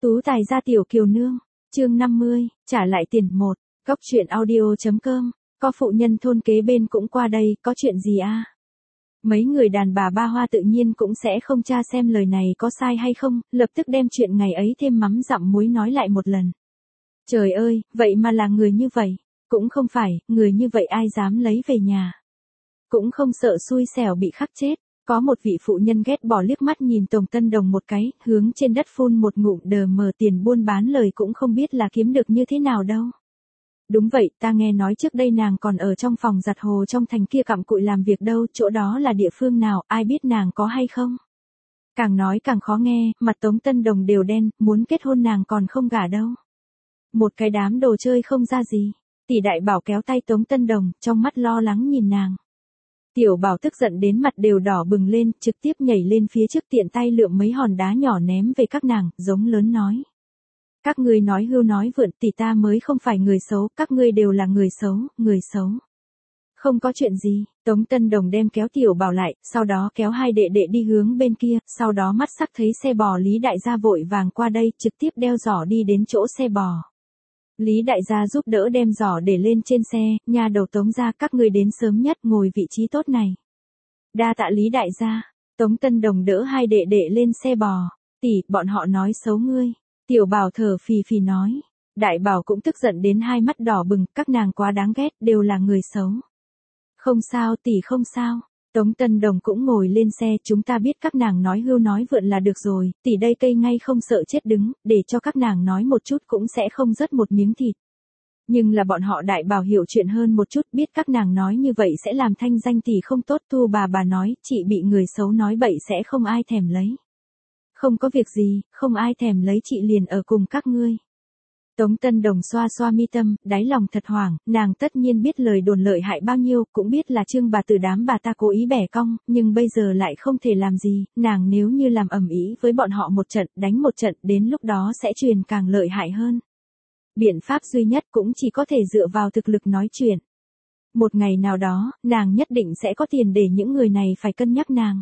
Tú tài gia tiểu kiều nương, chương 50, trả lại tiền 1, Góc truyện audio.com, có phụ nhân thôn kế bên cũng qua đây, có chuyện gì a? Mấy người đàn bà ba hoa tự nhiên cũng sẽ không tra xem lời này có sai hay không, lập tức đem chuyện ngày ấy thêm mắm dặm muối nói lại một lần. Trời ơi, vậy mà là người như vậy, cũng không phải, người như vậy ai dám lấy về nhà. Cũng không sợ xui xẻo bị khắc chết. Có một vị phụ nhân ghét bỏ liếc mắt nhìn Tống Tân Đồng một cái, hướng trên đất phun một ngụm đờ mờ, tiền buôn bán lời cũng không biết là kiếm được như thế nào đâu. Đúng vậy, ta nghe nói trước đây nàng còn ở trong phòng giặt hồ trong thành kia cặm cụi làm việc đâu, chỗ đó là địa phương nào, ai biết nàng có hay không. Càng nói càng khó nghe, mặt Tống Tân Đồng đều đen, muốn kết hôn nàng còn không gả đâu. Một cái đám đồ chơi không ra gì. Tỷ Đại Bảo kéo tay Tống Tân Đồng, trong mắt lo lắng nhìn nàng. Tiểu Bảo tức giận đến mặt đều đỏ bừng lên, trực tiếp nhảy lên phía trước, tiện tay lượm mấy hòn đá nhỏ ném về các nàng, giống lớn nói. Các ngươi nói hưu nói vượn, tỷ ta mới không phải người xấu, các ngươi đều là người xấu, người xấu. Không có chuyện gì, Tống Tân Đồng đem kéo Tiểu Bảo lại, sau đó kéo hai đệ đệ đi hướng bên kia, sau đó mắt sắc thấy xe bò Lý Đại gia vội vàng qua đây, trực tiếp đeo giỏ đi đến chỗ xe bò. Lý Đại gia giúp đỡ đem giỏ để lên trên xe, nhà đầu Tống gia, các ngươi đến sớm nhất, ngồi vị trí tốt này. Đa tạ Lý Đại gia. Tống Tân Đồng đỡ hai đệ đệ lên xe bò. Tỷ, bọn họ nói xấu ngươi. Tiểu Bảo thở phì phì nói. Đại Bảo cũng tức giận đến hai mắt đỏ bừng, các nàng quá đáng ghét, đều là người xấu. Không sao tỷ, không sao. Tống Tân Đồng cũng ngồi lên xe, chúng ta biết các nàng nói hưu nói vượn là được rồi, tỷ đây cây ngay không sợ chết đứng, để cho các nàng nói một chút cũng sẽ không rớt một miếng thịt. Nhưng là bọn họ Đại Bảo hiểu chuyện hơn một chút, biết các nàng nói như vậy sẽ làm thanh danh tỷ không tốt, Thu bà nói, chị bị người xấu nói bậy sẽ không ai thèm lấy. Không có việc gì, không ai thèm lấy chị liền ở cùng các ngươi. Tống Tân Đồng xoa xoa mi tâm, đáy lòng thật hoảng, nàng tất nhiên biết lời đồn lợi hại bao nhiêu, cũng biết là Trương bà từ đám bà ta cố ý bẻ cong, nhưng bây giờ lại không thể làm gì, nàng nếu như làm ầm ĩ với bọn họ một trận, đánh một trận, đến lúc đó sẽ truyền càng lợi hại hơn. Biện pháp duy nhất cũng chỉ có thể dựa vào thực lực nói chuyện. Một ngày nào đó, nàng nhất định sẽ có tiền để những người này phải cân nhắc nàng.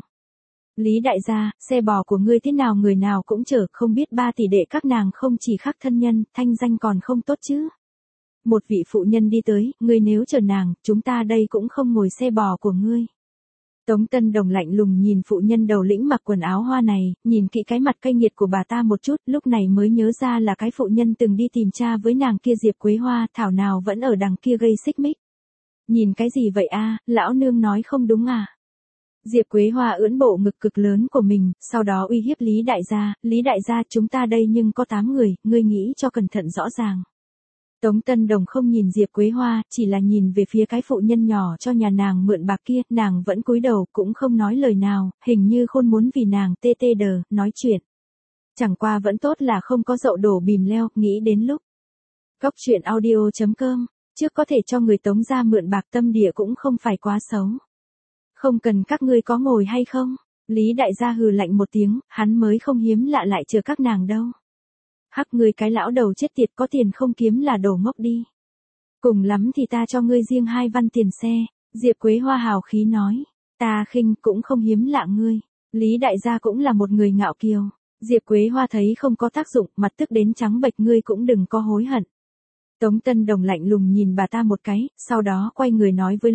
Lý Đại gia, xe bò của ngươi thế nào người nào cũng chở, không biết ba tỷ đệ các nàng không chỉ khác thân nhân, thanh danh còn không tốt chứ. Một vị phụ nhân đi tới, ngươi nếu chở nàng, chúng ta đây cũng không ngồi xe bò của ngươi. Tống Tân Đồng lạnh lùng nhìn phụ nhân đầu lĩnh mặc quần áo hoa này, nhìn kỹ cái mặt cay nghiệt của bà ta một chút, lúc này mới nhớ ra là cái phụ nhân từng đi tìm cha với nàng kia Diệp Quế Hoa, thảo nào vẫn ở đằng kia gây xích mích. Nhìn cái gì vậy a, lão nương nói không đúng à? Diệp Quế Hoa ưỡn bộ ngực cực lớn của mình, sau đó uy hiếp Lý Đại gia chúng ta đây nhưng có 8 người, ngươi nghĩ cho cẩn thận rõ ràng. Tống Tân Đồng không nhìn Diệp Quế Hoa, chỉ là nhìn về phía cái phụ nhân nhỏ cho nhà nàng mượn bạc kia, nàng vẫn cúi đầu, cũng không nói lời nào, hình như khôn muốn vì nàng tê tê đờ, nói chuyện. Chẳng qua vẫn tốt là không có dậu đổ bìm leo, nghĩ đến lúc. Góc truyện audio.com, trước có thể cho người Tống gia mượn bạc tâm địa cũng không phải quá xấu. Không cần các ngươi có ngồi hay không? Lý Đại gia hừ lạnh một tiếng, hắn mới không hiếm lạ lại chờ các nàng đâu. Hắc ngươi cái lão đầu chết tiệt, có tiền không kiếm là đồ ngốc đi. Cùng lắm thì ta cho ngươi riêng 2 văn tiền xe, Diệp Quế Hoa hào khí nói. Ta khinh cũng không hiếm lạ ngươi. Lý Đại gia cũng là một người ngạo kiều. Diệp Quế Hoa thấy không có tác dụng, mặt tức đến trắng bệch, ngươi cũng đừng có hối hận. Tống Tân Đồng lạnh lùng nhìn bà ta một cái, sau đó quay người nói với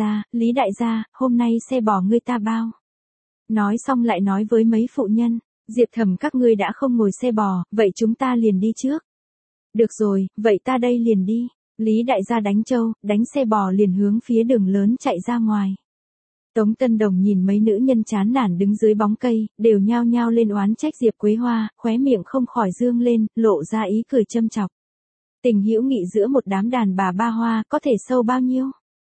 Lý Đại gia, hôm nay xe bò ngươi ta bao. Nói xong lại nói với mấy phụ nhân, Diệp Thẩm các ngươi đã không ngồi xe bò, vậy chúng ta liền đi trước. Được rồi, vậy ta đây liền đi. Lý Đại gia đánh trâu, đánh xe bò liền hướng phía đường lớn chạy ra ngoài. Tống Tân Đồng nhìn mấy nữ nhân chán nản đứng dưới bóng cây, đều nhao nhao lên oán trách Diệp Quế Hoa, khóe miệng không khỏi dương lên, lộ ra ý cười châm chọc. Tình hữu nghị giữa một đám đàn bà ba hoa có thể sâu bao nhiêu?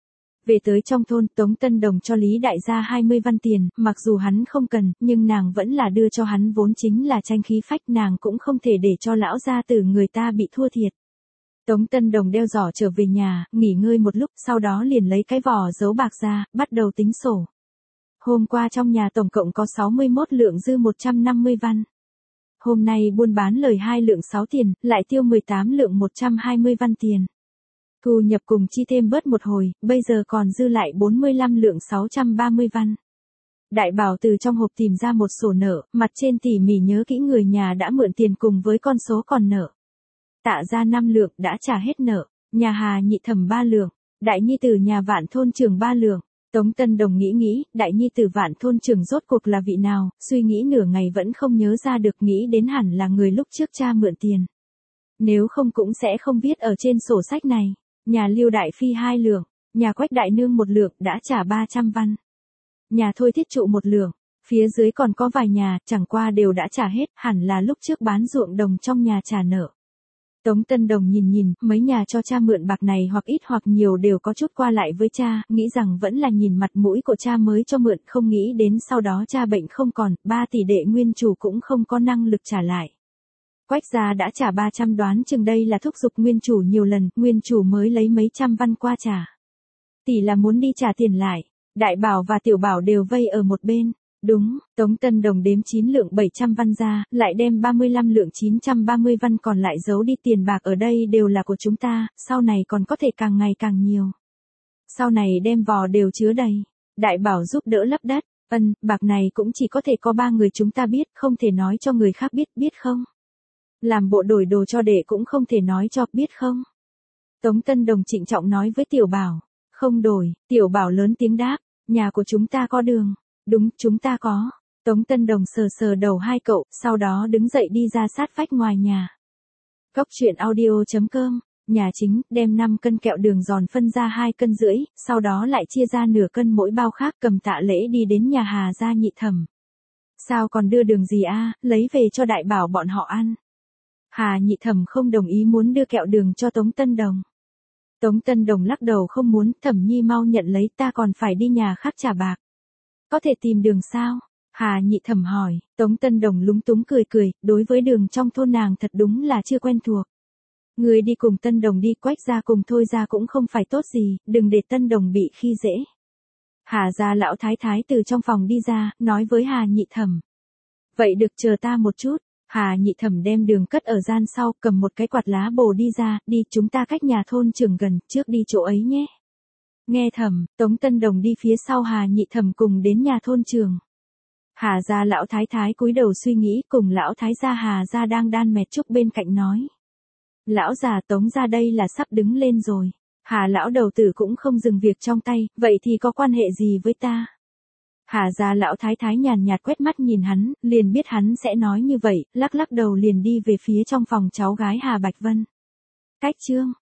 Về tới trong thôn, Tống Tân Đồng cho Lý Đại gia 20 văn tiền, mặc dù hắn không cần, nhưng nàng vẫn là đưa cho hắn, vốn chính là tranh khí phách, nàng cũng không thể để cho lão gia tử người ta bị thua thiệt. Tống Tân Đồng đeo giỏ trở về nhà, nghỉ ngơi một lúc, sau đó liền lấy cái vỏ giấu bạc ra, bắt đầu tính sổ. Hôm qua trong nhà tổng cộng có 61 lượng dư 150 văn. Hôm nay buôn bán lời 2 lượng 6 tiền, lại tiêu 18 lượng 120 văn tiền. Thu nhập cùng chi thêm bớt một hồi, bây giờ còn dư lại 45 lượng 630 văn. Đại Bảo từ trong hộp tìm ra một sổ nợ, mặt trên tỉ mỉ nhớ kỹ người nhà đã mượn tiền cùng với con số còn nợ. Tạ ra 5 lượng đã trả hết nợ, nhà Hà Nhị Thẩm 3 lượng, đại nhi tử nhà Vạn thôn trưởng 3 lượng. Tống Tân Đồng nghĩ, đại nhi tử Vạn thôn trưởng rốt cuộc là vị nào, suy nghĩ nửa ngày vẫn không nhớ ra được, nghĩ đến hẳn là người lúc trước cha mượn tiền. Nếu không cũng sẽ không viết ở trên sổ sách này. Nhà Lưu Đại Phi 2 lượng, nhà Quách Đại Nương 1 lượng đã trả 300 văn. Nhà Thôi Thiết Trụ 1 lượng, phía dưới còn có vài nhà, chẳng qua đều đã trả hết, hẳn là lúc trước bán ruộng đồng trong nhà trả nợ. Tống Tân Đồng nhìn, mấy nhà cho cha mượn bạc này hoặc ít hoặc nhiều đều có chút qua lại với cha, nghĩ rằng vẫn là nhìn mặt mũi của cha mới cho mượn, không nghĩ đến sau đó cha bệnh không còn, 3 tỷ đệ nguyên chủ cũng không có năng lực trả lại. Quách gia đã trả 300, đoán chừng đây là thúc giục nguyên chủ nhiều lần, nguyên chủ mới lấy mấy trăm văn qua trả. Tỷ là muốn đi trả tiền lại. Đại Bảo và Tiểu Bảo đều vây ở một bên. Đúng, Tống Tân Đồng đếm 9 lượng 700 văn ra, lại đem 35 lượng 930 văn còn lại giấu đi, tiền bạc ở đây đều là của chúng ta, sau này còn có thể càng ngày càng nhiều. Sau này đem vò đều chứa đầy. Đại Bảo giúp đỡ lấp đất, bạc này cũng chỉ có thể có 3 người chúng ta biết, không thể nói cho người khác biết không? Làm bộ đổi đồ cho đệ cũng không thể nói cho, biết không? Tống Tân Đồng trịnh trọng nói với Tiểu Bảo. Không đổi, Tiểu Bảo lớn tiếng đáp, nhà của chúng ta có đường. Đúng, chúng ta có. Tống Tân Đồng sờ đầu hai cậu, sau đó đứng dậy đi ra sát vách ngoài nhà. Cốc truyện audio.com, nhà chính, đem 5 cân kẹo đường giòn phân ra 2 cân rưỡi, sau đó lại chia ra nửa cân mỗi bao khác, cầm Tạ Lễ đi đến nhà Hà gia Nhị Thẩm. Sao còn đưa đường gì a, lấy về cho Đại Bảo bọn họ ăn. Hà Nhị Thẩm không đồng ý, muốn đưa kẹo đường cho Tống Tân Đồng. Tống Tân Đồng lắc đầu không muốn, Thẩm Nhi mau nhận lấy, ta còn phải đi nhà khác trả bạc. Có thể tìm đường sao? Hà Nhị Thẩm hỏi. Tống Tân Đồng lúng túng cười, đối với đường trong thôn nàng thật đúng là chưa quen thuộc. Người đi cùng Tân Đồng đi, Quách gia cùng Thôi gia cũng không phải tốt gì, đừng để Tân Đồng bị khi dễ. Hà gia lão thái thái từ trong phòng đi ra, nói với Hà Nhị Thẩm. Vậy được, chờ ta một chút. Hà Nhị Thẩm đem đường cất ở gian sau, cầm một cái quạt lá bồ đi ra, đi, chúng ta cách nhà thôn trưởng gần, trước đi chỗ ấy nhé. Nghe Thẩm, Tống Tân Đồng đi phía sau Hà Nhị Thẩm cùng đến nhà thôn trưởng. Hà gia lão thái thái cúi đầu suy nghĩ, cùng lão thái gia Hà gia đang đan mẹt trúc bên cạnh nói. Lão già Tống gia đây là sắp đứng lên rồi. Hà lão đầu tử cũng không dừng việc trong tay, vậy thì có quan hệ gì với ta? Hà gia lão thái thái nhàn nhạt quét mắt nhìn hắn, liền biết hắn sẽ nói như vậy, lắc đầu liền đi về phía trong phòng cháu gái Hà Bạch Vân. Cách chương